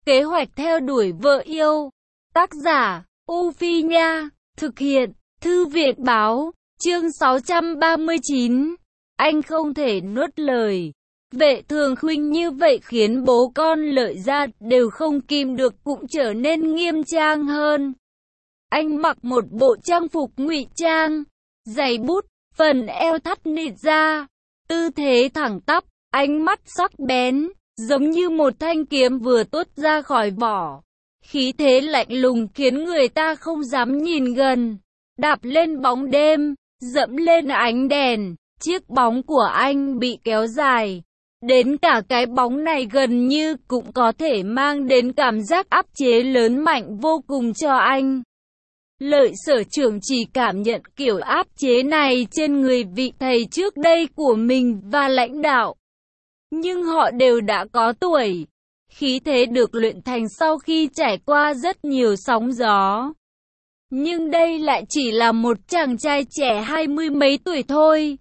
Kế hoạch theo đuổi vợ yêu. Tác giả, U Phi Nha. Thực hiện, Thư viện Báo. Chương 639. Anh không thể nuốt lời. Vệ Thường Khuynh như vậy khiến bố con Lợi Gia đều không kìm được cũng trở nên nghiêm trang hơn. Anh mặc một bộ trang phục ngụy trang, giày bút, phần eo thắt nịt ra, tư thế thẳng tắp, ánh mắt sắc bén, giống như một thanh kiếm vừa tuốt ra khỏi vỏ. Khí thế lạnh lùng khiến người ta không dám nhìn gần. Đạp lên bóng đêm, dẫm lên ánh đèn, chiếc bóng của anh bị kéo dài. Đến cả cái bóng này gần như cũng có thể mang đến cảm giác áp chế lớn mạnh vô cùng cho anh. Lợi Sở Trưởng chỉ cảm nhận kiểu áp chế này trên người vị thầy trước đây của mình và lãnh đạo. Nhưng họ đều đã có tuổi. Khí thế được luyện thành sau khi trải qua rất nhiều sóng gió. Nhưng đây lại chỉ là một chàng trai trẻ 20 mấy tuổi thôi.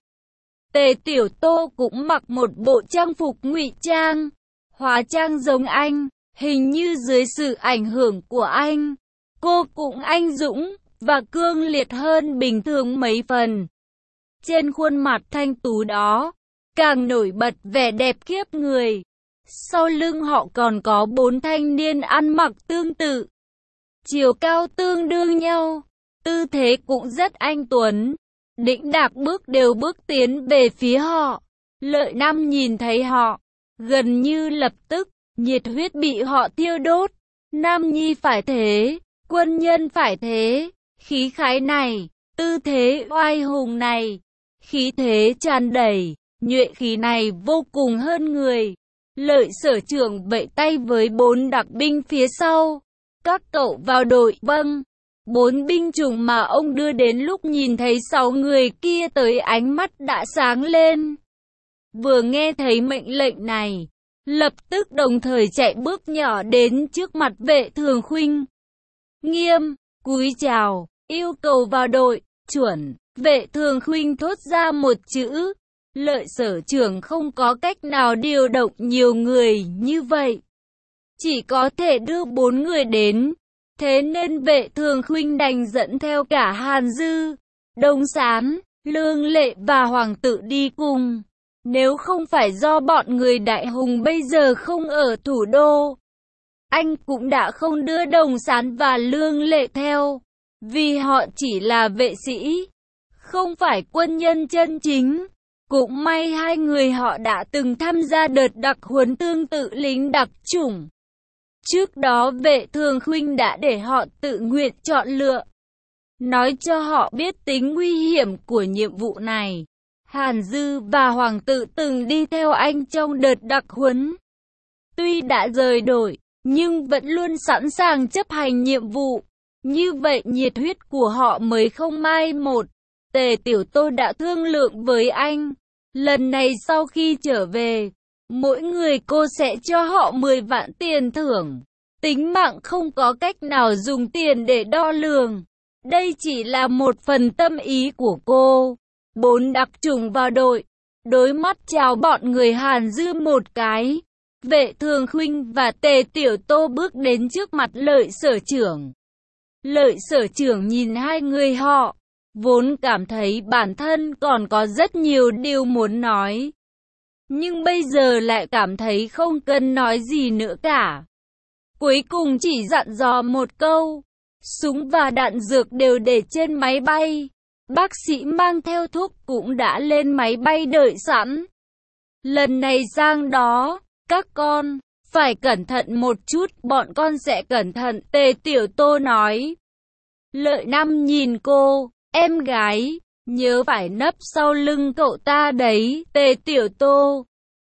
Tề Tiểu Tô cũng mặc một bộ trang phục ngụy trang, hóa trang giống anh, hình như dưới sự ảnh hưởng của anh, cô cũng anh dũng và cương liệt hơn bình thường mấy phần. Trên khuôn mặt thanh tú đó, càng nổi bật vẻ đẹp khiếp người. Sau lưng họ còn có 4 thanh niên ăn mặc tương tự, chiều cao tương đương nhau, tư thế cũng rất anh tuấn. Đĩnh đạc bước tiến về phía họ. Lợi Nam nhìn thấy họ, gần như lập tức, nhiệt huyết bị họ thiêu đốt. Nam nhi phải thế, quân nhân phải thế, khí khái này, tư thế oai hùng này, khí thế tràn đầy, nhuệ khí này vô cùng hơn người. Lợi Sở Trưởng vẫy tay với 4 đặc binh phía sau. Các cậu vào đội. Vâng. 4 binh chủng mà ông đưa đến lúc nhìn thấy 6 người kia tới ánh mắt đã sáng lên. Vừa nghe thấy mệnh lệnh này, lập tức đồng thời chạy bước nhỏ đến trước mặt Vệ Thường Khuynh. Nghiêm, cúi chào, yêu cầu vào đội. Chuẩn. Vệ Thường Khuynh thốt ra một chữ. Lợi Sở Trưởng không có cách nào điều động nhiều người như vậy, chỉ có thể đưa 4 người đến. Thế nên Vệ Thường Khuynh đành dẫn theo cả Hàn Dư, Đông Sán, Lương Lệ và Hoàng Tự đi cùng. Nếu không phải do bọn người Đại Hùng bây giờ không ở thủ đô, anh cũng đã không đưa Đông Sán và Lương Lệ theo, vì họ chỉ là vệ sĩ, không phải quân nhân chân chính. Cũng may 2 người họ đã từng tham gia đợt đặc huấn tương tự lính đặc chủng. Trước đó Vệ Thường Khuynh đã để họ tự nguyện chọn lựa, nói cho họ biết tính nguy hiểm của nhiệm vụ này. Hàn Dư và Hoàng Tự từng đi theo anh trong đợt đặc huấn. Tuy đã rời đội, nhưng vẫn luôn sẵn sàng chấp hành nhiệm vụ. Như vậy nhiệt huyết của họ mới không mai một. Tề Tiểu Tô đã thương lượng với anh. Lần này sau khi trở về, mỗi người cô sẽ cho họ 10 vạn tiền thưởng. Tính mạng không có cách nào dùng tiền để đo lường. Đây chỉ là một phần tâm ý của cô. 4 đặc chủng vào đội, đối mắt chào bọn người Hàn Dư một cái. Vệ Thường Khuynh và Tề Tiểu Tô bước đến trước mặt Lợi Sở Trưởng. Lợi Sở Trưởng nhìn 2 người họ, vốn cảm thấy bản thân còn có rất nhiều điều muốn nói, nhưng bây giờ lại cảm thấy không cần nói gì nữa cả. Cuối cùng chỉ dặn dò một câu, súng và đạn dược đều để trên máy bay. Bác sĩ mang theo thuốc cũng đã lên máy bay đợi sẵn. Lần này sang đó, các con phải cẩn thận một chút, bọn con sẽ cẩn thận, Tề Tiểu Tô nói. Lợi Nam nhìn cô, em gái, nhớ phải nấp sau lưng cậu ta đấy. Tề Tiểu Tô,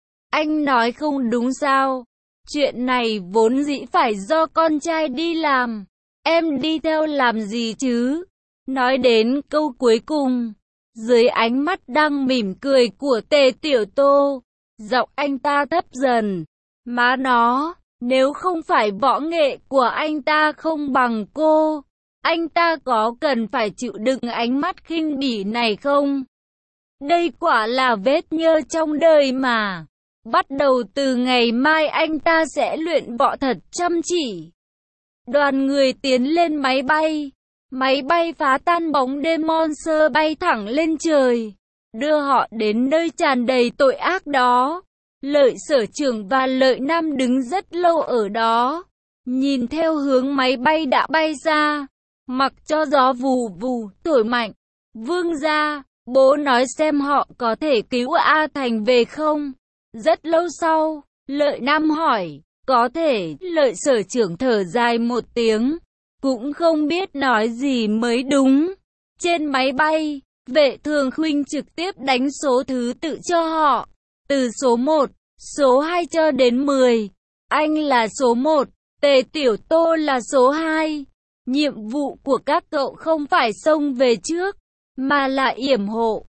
anh nói không đúng sao? Chuyện này vốn dĩ phải do con trai đi làm, em đi theo làm gì chứ? Nói đến câu cuối cùng, dưới ánh mắt đang mỉm cười của Tề Tiểu Tô, giọng anh ta thấp dần. Má nó, nếu không phải võ nghệ của anh ta không bằng cô, anh ta có cần phải chịu đựng ánh mắt khinh bỉ này không? Đây quả là vết nhơ trong đời mà. Bắt đầu từ ngày mai anh ta sẽ luyện võ thật chăm chỉ. Đoàn người tiến lên máy bay. Máy bay phá tan bóng đêm Monster bay thẳng lên trời, đưa họ đến nơi tràn đầy tội ác đó. Lợi Sở Trưởng và Lợi Nam đứng rất lâu ở đó, nhìn theo hướng máy bay đã bay ra, mặc cho gió vù vù thổi mạnh. Vương gia, bố nói xem họ có thể cứu A Thành về không? Rất lâu sau, Lợi Nam hỏi, có thể. Lợi Sở Trưởng thở dài một tiếng, cũng không biết nói gì mới đúng. Trên máy bay, Vệ Thường Khuynh trực tiếp đánh số thứ tự cho họ, từ số 1, số 2 cho đến 10. Anh là số 1, Tề Tiểu Tô là số 2. Nhiệm vụ của các cậu không phải xông về trước, mà là yểm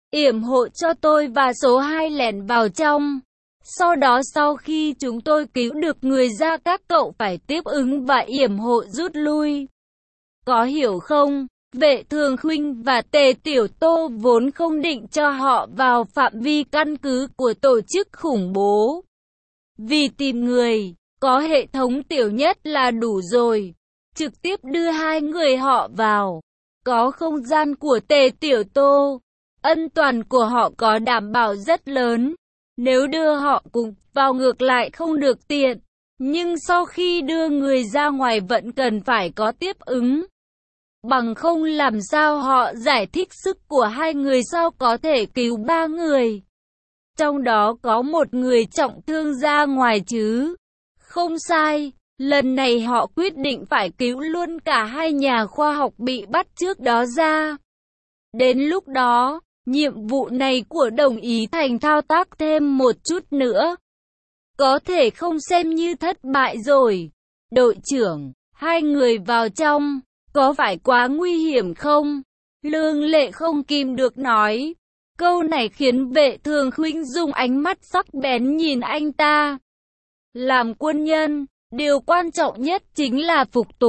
hộ cho tôi và số 2 lẻn vào trong. Sau đó sau khi chúng tôi cứu được người ra, các cậu phải tiếp ứng và yểm hộ rút lui. Có hiểu không? Vệ Thường Khuynh và Tề Tiểu Tô vốn không định cho họ vào phạm vi căn cứ của tổ chức khủng bố. Vì tìm người có hệ thống tiểu nhất là đủ rồi. Trực tiếp đưa hai người họ vào. Có không gian của Tề Tiểu Tô, ân toàn của họ có đảm bảo rất lớn. Nếu đưa họ cùng vào ngược lại không được tiện. Nhưng sau khi đưa người ra ngoài vẫn cần phải có tiếp ứng. Bằng không làm sao họ giải thích sức của hai người sao có thể cứu ba người. Trong đó có một người trọng thương ra ngoài chứ. Không sai, lần này họ quyết định phải cứu luôn cả hai nhà khoa học bị bắt trước đó ra. Đến lúc đó, nhiệm vụ này của Đồng Ý Thành thao tác thêm một chút nữa, có thể không xem như thất bại rồi. Đội trưởng, hai người vào trong, có phải quá nguy hiểm không? Lương Lệ không kìm được nói. Câu này khiến Vệ Thường Khuynh dùng ánh mắt sắc bén nhìn anh ta. Làm quân nhân, điều quan trọng nhất chính là phục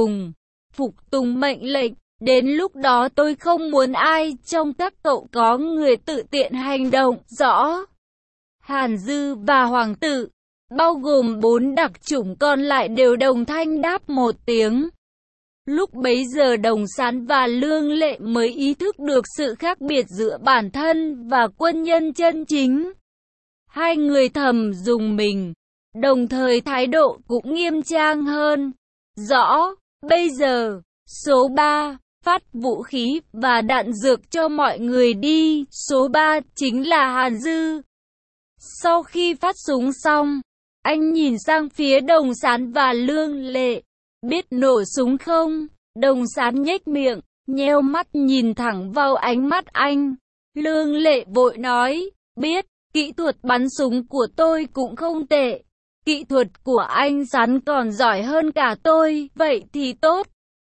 tùng mệnh lệnh. Đến lúc đó tôi không muốn ai trong các cậu có người tự tiện hành động, rõ? Hàn Dư và Hoàng tử, bao gồm 4 đặc chủng còn lại đều đồng thanh đáp một tiếng. Lúc bấy giờ Đồng Sán và Lương Lệ mới ý thức được sự khác biệt giữa bản thân và quân nhân chân chính. Hai người thầm dùng mình, đồng thời thái độ cũng nghiêm trang hơn. Rõ, bây giờ, số 3, phát vũ khí và đạn dược cho mọi người đi. Số 3 chính là Hàn Dư. Sau khi phát súng xong, anh nhìn sang phía Đồng Sán và Lương Lệ. Biết nổ súng không? Đồng Sán nhếch miệng, nheo mắt nhìn thẳng vào ánh mắt anh. Lương Lệ vội nói, biết, kỹ thuật bắn súng của tôi cũng không tệ. Kỹ thuật của anh Sán còn giỏi hơn cả tôi, vậy thì tốt.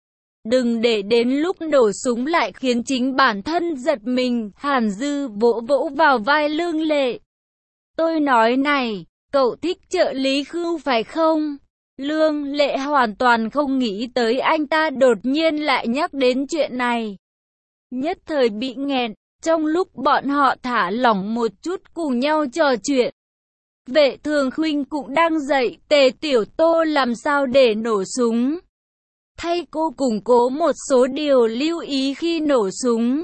Đừng để đến lúc nổ súng lại khiến chính bản thân giật mình. Hàn Dư vỗ vỗ vào vai Lương Lệ. Tôi nói này, cậu thích trợ lý Khưu phải không? Lương Lệ hoàn toàn không nghĩ tới anh ta đột nhiên lại nhắc đến chuyện này. Nhất thời bị nghẹn, trong lúc bọn họ thả lỏng một chút cùng nhau trò chuyện. Vệ Thường Khuynh cũng đang dạy Tề Tiểu Tô làm sao để nổ súng. Thay cô củng cố một số điều lưu ý khi nổ súng.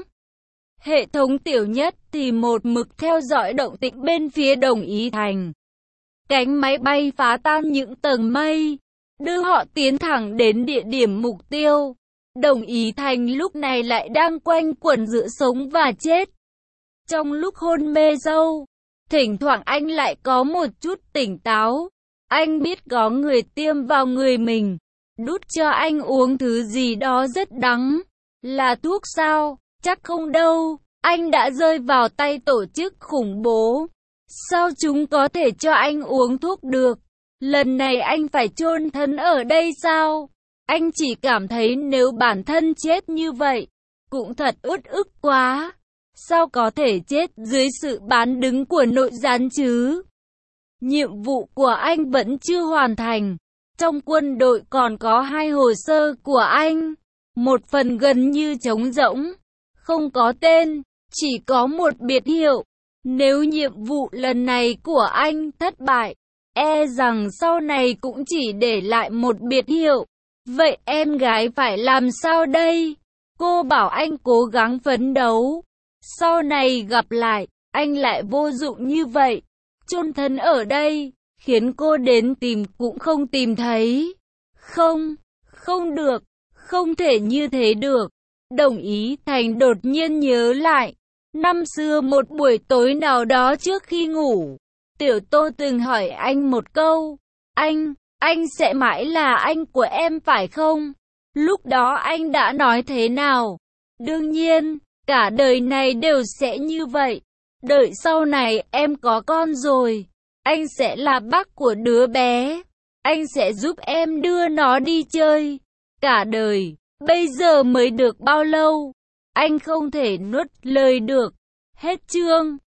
Hệ thống tiểu nhất thì một mực theo dõi động tĩnh bên phía Đồng Ý Thành. Cánh máy bay phá tan những tầng mây, đưa họ tiến thẳng đến địa điểm mục tiêu. Đồng Ý Thành lúc này lại đang quanh quẩn giữa sống và chết. Trong lúc hôn mê sâu, thỉnh thoảng anh lại có một chút tỉnh táo. Anh biết có người tiêm vào người mình, đút cho anh uống thứ gì đó rất đắng. Là thuốc sao? Chắc không đâu, anh đã rơi vào tay tổ chức khủng bố. Sao chúng có thể cho anh uống thuốc được? Lần này anh phải chôn thân ở đây sao? Anh chỉ cảm thấy nếu bản thân chết như vậy, cũng thật uất ức quá. Sao có thể chết dưới sự bán đứng của nội gián chứ? Nhiệm vụ của anh vẫn chưa hoàn thành. Trong quân đội còn có 2 hồ sơ của anh. Một phần gần như trống rỗng, không có tên, chỉ có một biệt hiệu. Nếu nhiệm vụ lần này của anh thất bại, e rằng sau này cũng chỉ để lại một biệt hiệu. Vậy em gái phải làm sao đây? Cô bảo anh cố gắng phấn đấu. Sau này gặp lại, anh lại vô dụng như vậy. Chôn thân ở đây, khiến cô đến tìm cũng không tìm thấy. Không, không được, không thể như thế được. Đồng ý. Thành đột nhiên nhớ lại. Năm xưa một buổi tối nào đó trước khi ngủ, Tiểu Tô từng hỏi anh một câu. Anh sẽ mãi là anh của em phải không? Lúc đó anh đã nói thế nào? Đương nhiên, cả đời này đều sẽ như vậy. Đợi sau này em có con rồi, anh sẽ là bác của đứa bé. Anh sẽ giúp em đưa nó đi chơi. Cả đời, bây giờ mới được bao lâu? Anh không thể nuốt lời được. Hết chương.